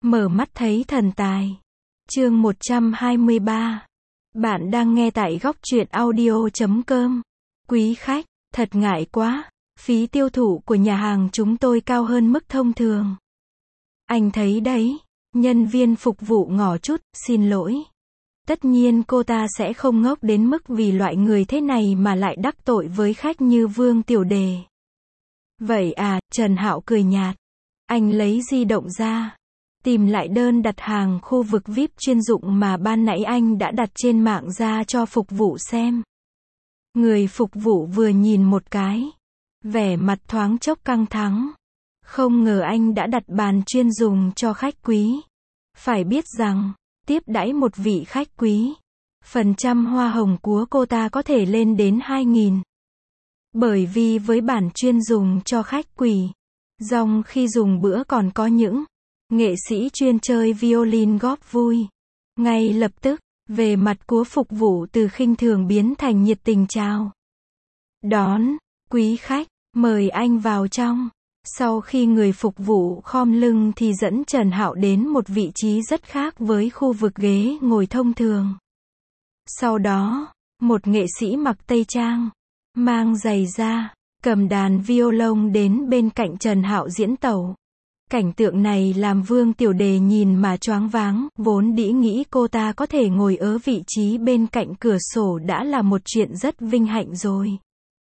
Mở mắt thấy thần tài. Chương 123. Bạn đang nghe tại góc truyện audio.com. Quý khách, thật ngại quá, phí tiêu thụ của nhà hàng chúng tôi cao hơn mức thông thường. Anh thấy đấy, nhân viên phục vụ ngỏ chút, xin lỗi. Tất nhiên cô ta sẽ không ngốc đến mức vì loại người thế này mà lại đắc tội với khách như Vương Tiểu Đề. Vậy à, Trần Hạo cười nhạt. Anh lấy di động ra, tìm lại đơn đặt hàng khu vực VIP chuyên dụng mà ban nãy anh đã đặt trên mạng ra cho phục vụ xem. Người phục vụ vừa nhìn một cái, vẻ mặt thoáng chốc căng thẳng. Không ngờ anh đã đặt bàn chuyên dùng cho khách quý. Phải biết rằng, tiếp đãi một vị khách quý, phần trăm hoa hồng của cô ta có thể lên đến 2.000. Bởi vì với bản chuyên dùng cho khách quý, dòng khi dùng bữa còn có những nghệ sĩ chuyên chơi violin góp vui. Ngay lập tức, về mặt của phục vụ từ khinh thường biến thành nhiệt tình chào đón, quý khách, mời anh vào trong. Sau khi người phục vụ khom lưng thì dẫn Trần Hạo đến một vị trí rất khác với khu vực ghế ngồi thông thường. Sau đó, một nghệ sĩ mặc tây trang, mang giày da, cầm đàn violon đến bên cạnh Trần Hạo diễn tấu. Cảnh tượng này làm Vương Tiểu Đề nhìn mà choáng váng, vốn dĩ nghĩ cô ta có thể ngồi ở vị trí bên cạnh cửa sổ đã là một chuyện rất vinh hạnh rồi.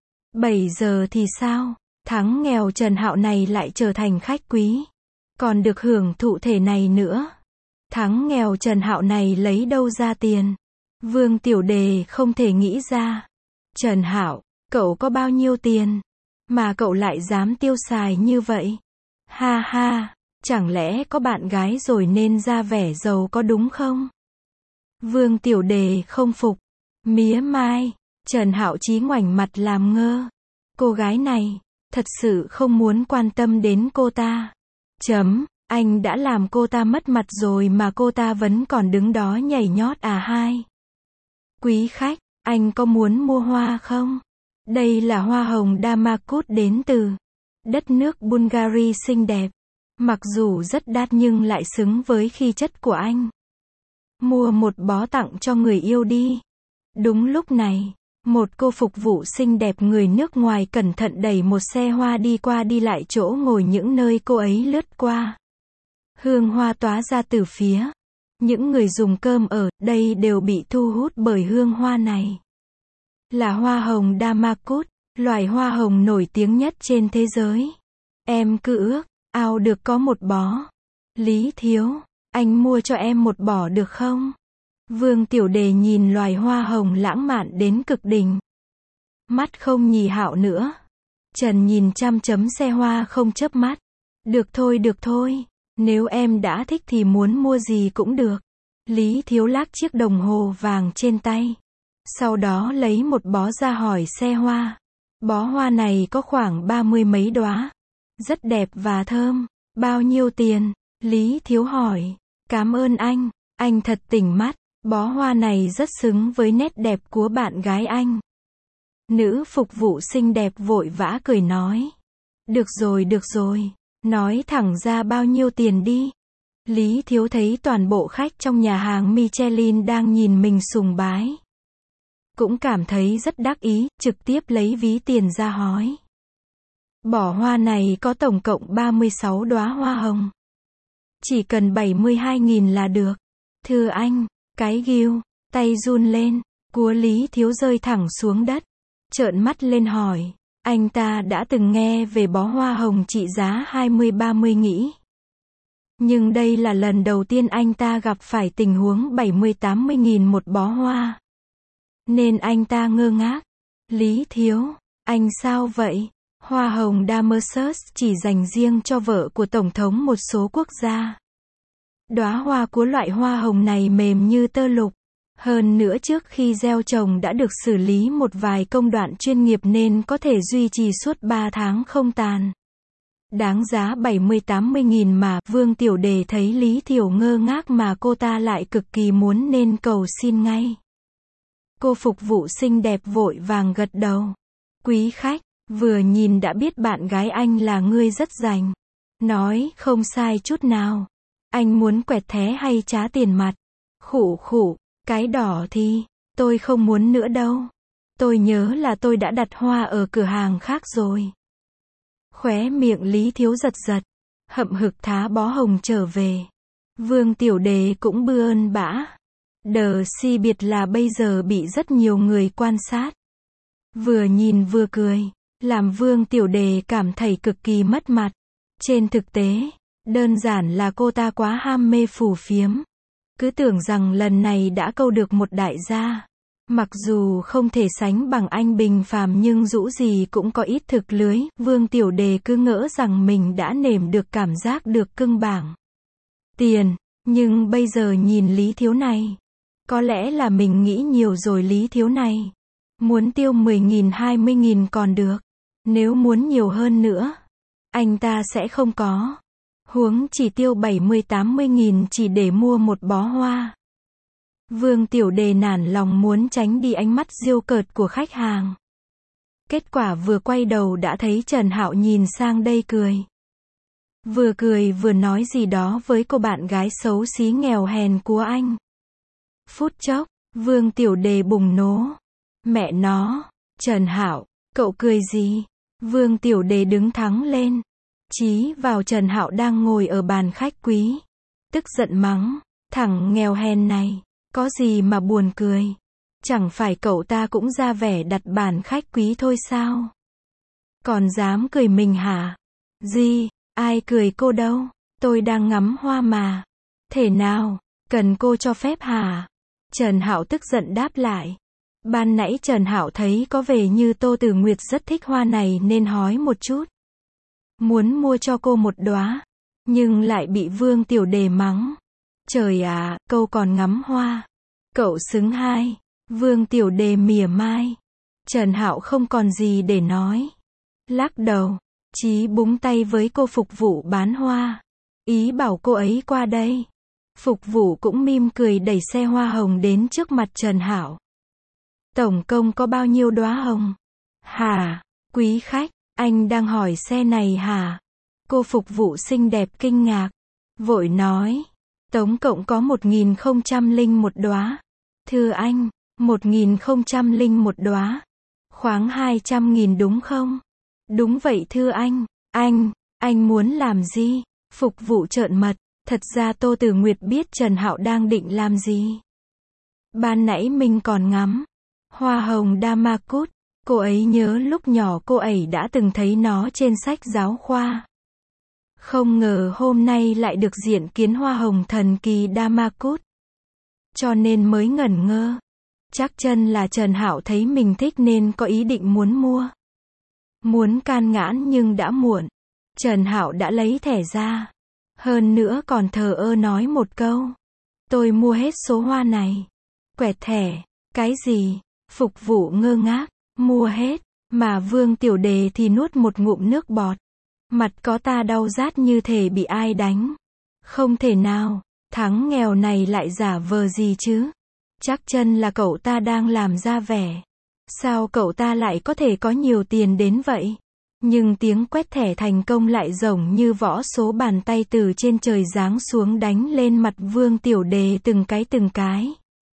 7 giờ thì sao? Thắng nghèo Trần Hạo này lại trở thành khách quý, còn được hưởng thụ thể này nữa. Thắng nghèo Trần Hạo này lấy đâu ra tiền? Vương Tiểu Đề không thể nghĩ ra. Trần Hạo, cậu có bao nhiêu tiền mà cậu lại dám tiêu xài như vậy? Ha ha, chẳng lẽ có bạn gái rồi nên ra vẻ giàu có đúng không? Vương Tiểu Đề không phục. Mía mai. Trần Hạo chí ngoảnh mặt làm ngơ. Cô gái này thật sự không muốn quan tâm đến cô ta. Anh đã làm cô ta mất mặt rồi mà cô ta vẫn còn đứng đó nhảy nhót à hai. Quý khách, anh có muốn mua hoa không? Đây là hoa hồng Damascus đến từ đất nước Bulgaria xinh đẹp. Mặc dù rất đắt nhưng lại xứng với khí chất của anh. Mua một bó tặng cho người yêu đi. Đúng lúc này, một cô phục vụ xinh đẹp người nước ngoài cẩn thận đẩy một xe hoa đi qua đi lại chỗ ngồi những nơi cô ấy lướt qua. Hương hoa tóa ra từ phía những người dùng cơm ở đây đều bị thu hút bởi hương hoa này. Là hoa hồng Damascus, loài hoa hồng nổi tiếng nhất trên thế giới. Em cứ ước ao được có một bó. Lý thiếu, anh mua cho em một bó được không? Vương Tiểu Đề nhìn loài hoa hồng lãng mạn đến cực đỉnh. Mắt không nhì Hạo nữa. Trần nhìn chăm chấm xe hoa không chớp mắt. Được thôi, nếu em đã thích thì muốn mua gì cũng được. Lý thiếu lắc chiếc đồng hồ vàng trên tay. Sau đó lấy một bó ra hỏi xe hoa. Bó hoa này có khoảng 30 mấy đóa. Rất đẹp và thơm. Bao nhiêu tiền? Lý thiếu hỏi. Cảm ơn anh thật tỉnh mắt. Bó hoa này rất xứng với nét đẹp của bạn gái anh. Nữ phục vụ xinh đẹp vội vã cười nói. Được rồi, nói thẳng ra bao nhiêu tiền đi. Lý thiếu thấy toàn bộ khách trong nhà hàng Michelin đang nhìn mình sùng bái. Cũng cảm thấy rất đắc ý, trực tiếp lấy ví tiền ra hỏi. Bó hoa này có tổng cộng 36 đóa hoa hồng. Chỉ cần 72.000 là được. Thưa anh. Cái ghiu, tay run lên, của Lý thiếu rơi thẳng xuống đất. Trợn mắt lên hỏi, anh ta đã từng nghe về bó hoa hồng trị giá 20-30 nghĩ. Nhưng đây là lần đầu tiên anh ta gặp phải tình huống 70-80 nghìn một bó hoa. Nên anh ta ngơ ngác. Lý thiếu, anh sao vậy? Hoa hồng Damascus chỉ dành riêng cho vợ của Tổng thống một số quốc gia. Đóa hoa của loại hoa hồng này mềm như tơ lụa. Hơn nữa trước khi gieo trồng đã được xử lý một vài công đoạn chuyên nghiệp nên có thể duy trì suốt 3 tháng không tàn. Đáng giá 70-80 nghìn mà. Vương Tiểu Đề thấy Lý Thiểu ngơ ngác mà cô ta lại cực kỳ muốn nên cầu xin ngay. Cô phục vụ xinh đẹp vội vàng gật đầu. Quý khách, vừa nhìn đã biết bạn gái anh là người rất rành. Nói không sai chút nào. Anh muốn quẹt thẻ hay trả tiền mặt? Khụ khụ, cái đỏ thì, tôi không muốn nữa đâu. Tôi nhớ là tôi đã đặt hoa ở cửa hàng khác rồi. Khóe miệng Lý Thiếu giật giật, hậm hực thá bó hồng trở về. Vương Tiểu Đề cũng bư ơn bã. Đờ si biệt là bây giờ bị rất nhiều người quan sát. Vừa nhìn vừa cười, làm Vương Tiểu Đề cảm thấy cực kỳ mất mặt. Trên thực tế, đơn giản là cô ta quá ham mê phù phiếm. Cứ tưởng rằng lần này đã câu được một đại gia. Mặc dù không thể sánh bằng anh bình phàm nhưng dũ gì cũng có ít thực lưới, Vương Tiểu Đề cứ ngỡ rằng mình đã nếm được cảm giác được cưng bảng tiền, nhưng bây giờ nhìn Lý Thiếu này, có lẽ là mình nghĩ nhiều rồi. Lý Thiếu này, muốn tiêu 10.000 20.000 còn được, nếu muốn nhiều hơn nữa, anh ta sẽ không có. Huống chỉ tiêu 70-80.000 chỉ để mua một bó hoa. Vương Tiểu Đề nản lòng muốn tránh đi ánh mắt diêu cợt của khách hàng. Kết quả vừa quay đầu đã thấy Trần Hạo nhìn sang đây cười. Vừa cười vừa nói gì đó với cô bạn gái xấu xí nghèo hèn của anh. Phút chốc, Vương Tiểu Đề bùng nổ. Mẹ nó, Trần Hạo, cậu cười gì? Vương Tiểu Đề đứng thẳng lên, chí vào Trần Hạo đang ngồi ở bàn khách quý. Tức giận mắng, thằng nghèo hèn này, có gì mà buồn cười? Chẳng phải cậu ta cũng ra vẻ đặt bàn khách quý thôi sao? Còn dám cười mình hả? Gì? Ai cười cô đâu? Tôi đang ngắm hoa mà. Thể nào? Cần cô cho phép hả? Trần Hạo tức giận đáp lại. Ban nãy Trần Hạo thấy có vẻ như Tô Tử Nguyệt rất thích hoa này nên hói một chút. Muốn mua cho cô một đóa, nhưng lại bị Vương Tiểu Đề mắng. Trời à, câu còn ngắm hoa. Cậu xứng hai. Vương Tiểu Đề mỉa mai. Trần Hạo không còn gì để nói. Lắc đầu, chí búng tay với cô phục vụ bán hoa. Ý bảo cô ấy qua đây. Phục vụ cũng mỉm cười đẩy xe hoa hồng đến trước mặt Trần Hạo. Tổng cộng có bao nhiêu đóa hồng? Hả? Quý khách, anh đang hỏi xe này hả? Cô phục vụ xinh đẹp kinh ngạc. Vội nói. Tổng cộng có 1.001 đóa. Thưa anh, 1.001 đóa. Khoảng 200.000 đúng không? Đúng vậy thưa anh. Anh muốn làm gì? Phục vụ trợn mắt. Thật ra Tô Tử Nguyệt biết Trần Hạo đang định làm gì. Ban nãy mình còn ngắm hoa hồng Damakut. Cô ấy nhớ lúc nhỏ cô ấy đã từng thấy nó trên sách giáo khoa. Không ngờ hôm nay lại được diện kiến hoa hồng thần kỳ Damakut. Cho nên mới ngẩn ngơ. Chắc chân là Trần Hạo thấy mình thích nên có ý định muốn mua. Muốn can ngãn nhưng đã muộn. Trần Hạo đã lấy thẻ ra. Hơn nữa còn thờ ơ nói một câu. Tôi mua hết số hoa này. Quẹt thẻ. Cái gì? Phục vụ ngơ ngác. Mua hết. Mà Vương Tiểu Đề thì nuốt một ngụm nước bọt. Mặt có ta đau rát như thể bị ai đánh. Không thể nào. Thằng nghèo này lại giả vờ gì chứ? Chắc chân là cậu ta đang làm ra vẻ. Sao cậu ta lại có thể có nhiều tiền đến vậy? Nhưng tiếng quét thẻ thành công lại giống như võ số bàn tay từ trên trời giáng xuống đánh lên mặt Vương Tiểu Đề từng cái.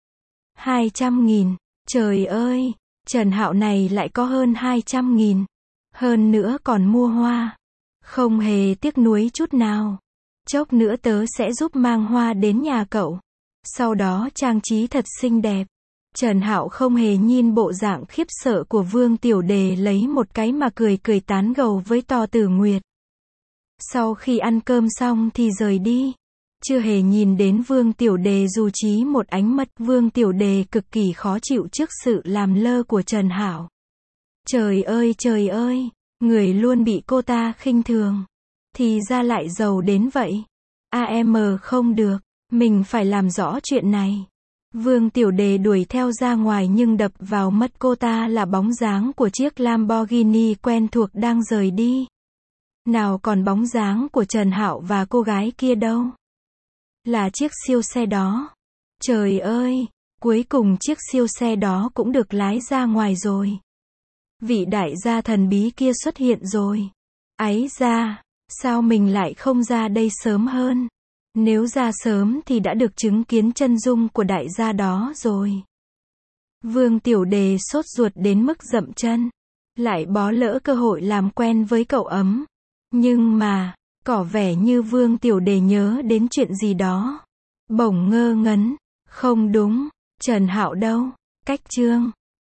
200.000. Trời ơi, Trần Hạo này lại có hơn 200.000. Hơn nữa còn mua hoa. Không hề tiếc nuối chút nào. Chốc nữa tớ sẽ giúp mang hoa đến nhà cậu. Sau đó trang trí thật xinh đẹp. Trần Hạo không hề nhìn bộ dạng khiếp sợ của Vương Tiểu Đề lấy một cái mà cười tán gẫu với Tô Tử Nguyệt. Sau khi ăn cơm xong thì rời đi. Chưa hề nhìn đến Vương Tiểu Đề dù chỉ một ánh mắt. Vương Tiểu Đề cực kỳ khó chịu trước sự làm lơ của Trần Hạo. Trời ơi, người luôn bị cô ta khinh thường. Thì ra lại giàu đến vậy. Không được, mình phải làm rõ chuyện này. Vương Tiểu Đề đuổi theo ra ngoài nhưng đập vào mắt cô ta là bóng dáng của chiếc Lamborghini quen thuộc đang rời đi. Nào còn bóng dáng của Trần Hạo và cô gái kia đâu. Là chiếc siêu xe đó. Trời ơi, cuối cùng chiếc siêu xe đó cũng được lái ra ngoài rồi. Vị đại gia thần bí kia xuất hiện rồi. Ấy ra, sao mình lại không ra đây sớm hơn? Nếu ra sớm thì đã được chứng kiến chân dung của đại gia đó rồi. Vương Tiểu Đề sốt ruột đến mức dậm chân. Lại bó lỡ cơ hội làm quen với cậu ấm. Nhưng mà, có vẻ như Vương Tiểu Đề nhớ đến chuyện gì đó. Bỗng ngơ ngấn. Không đúng, Trần Hạo đâu? Cách chương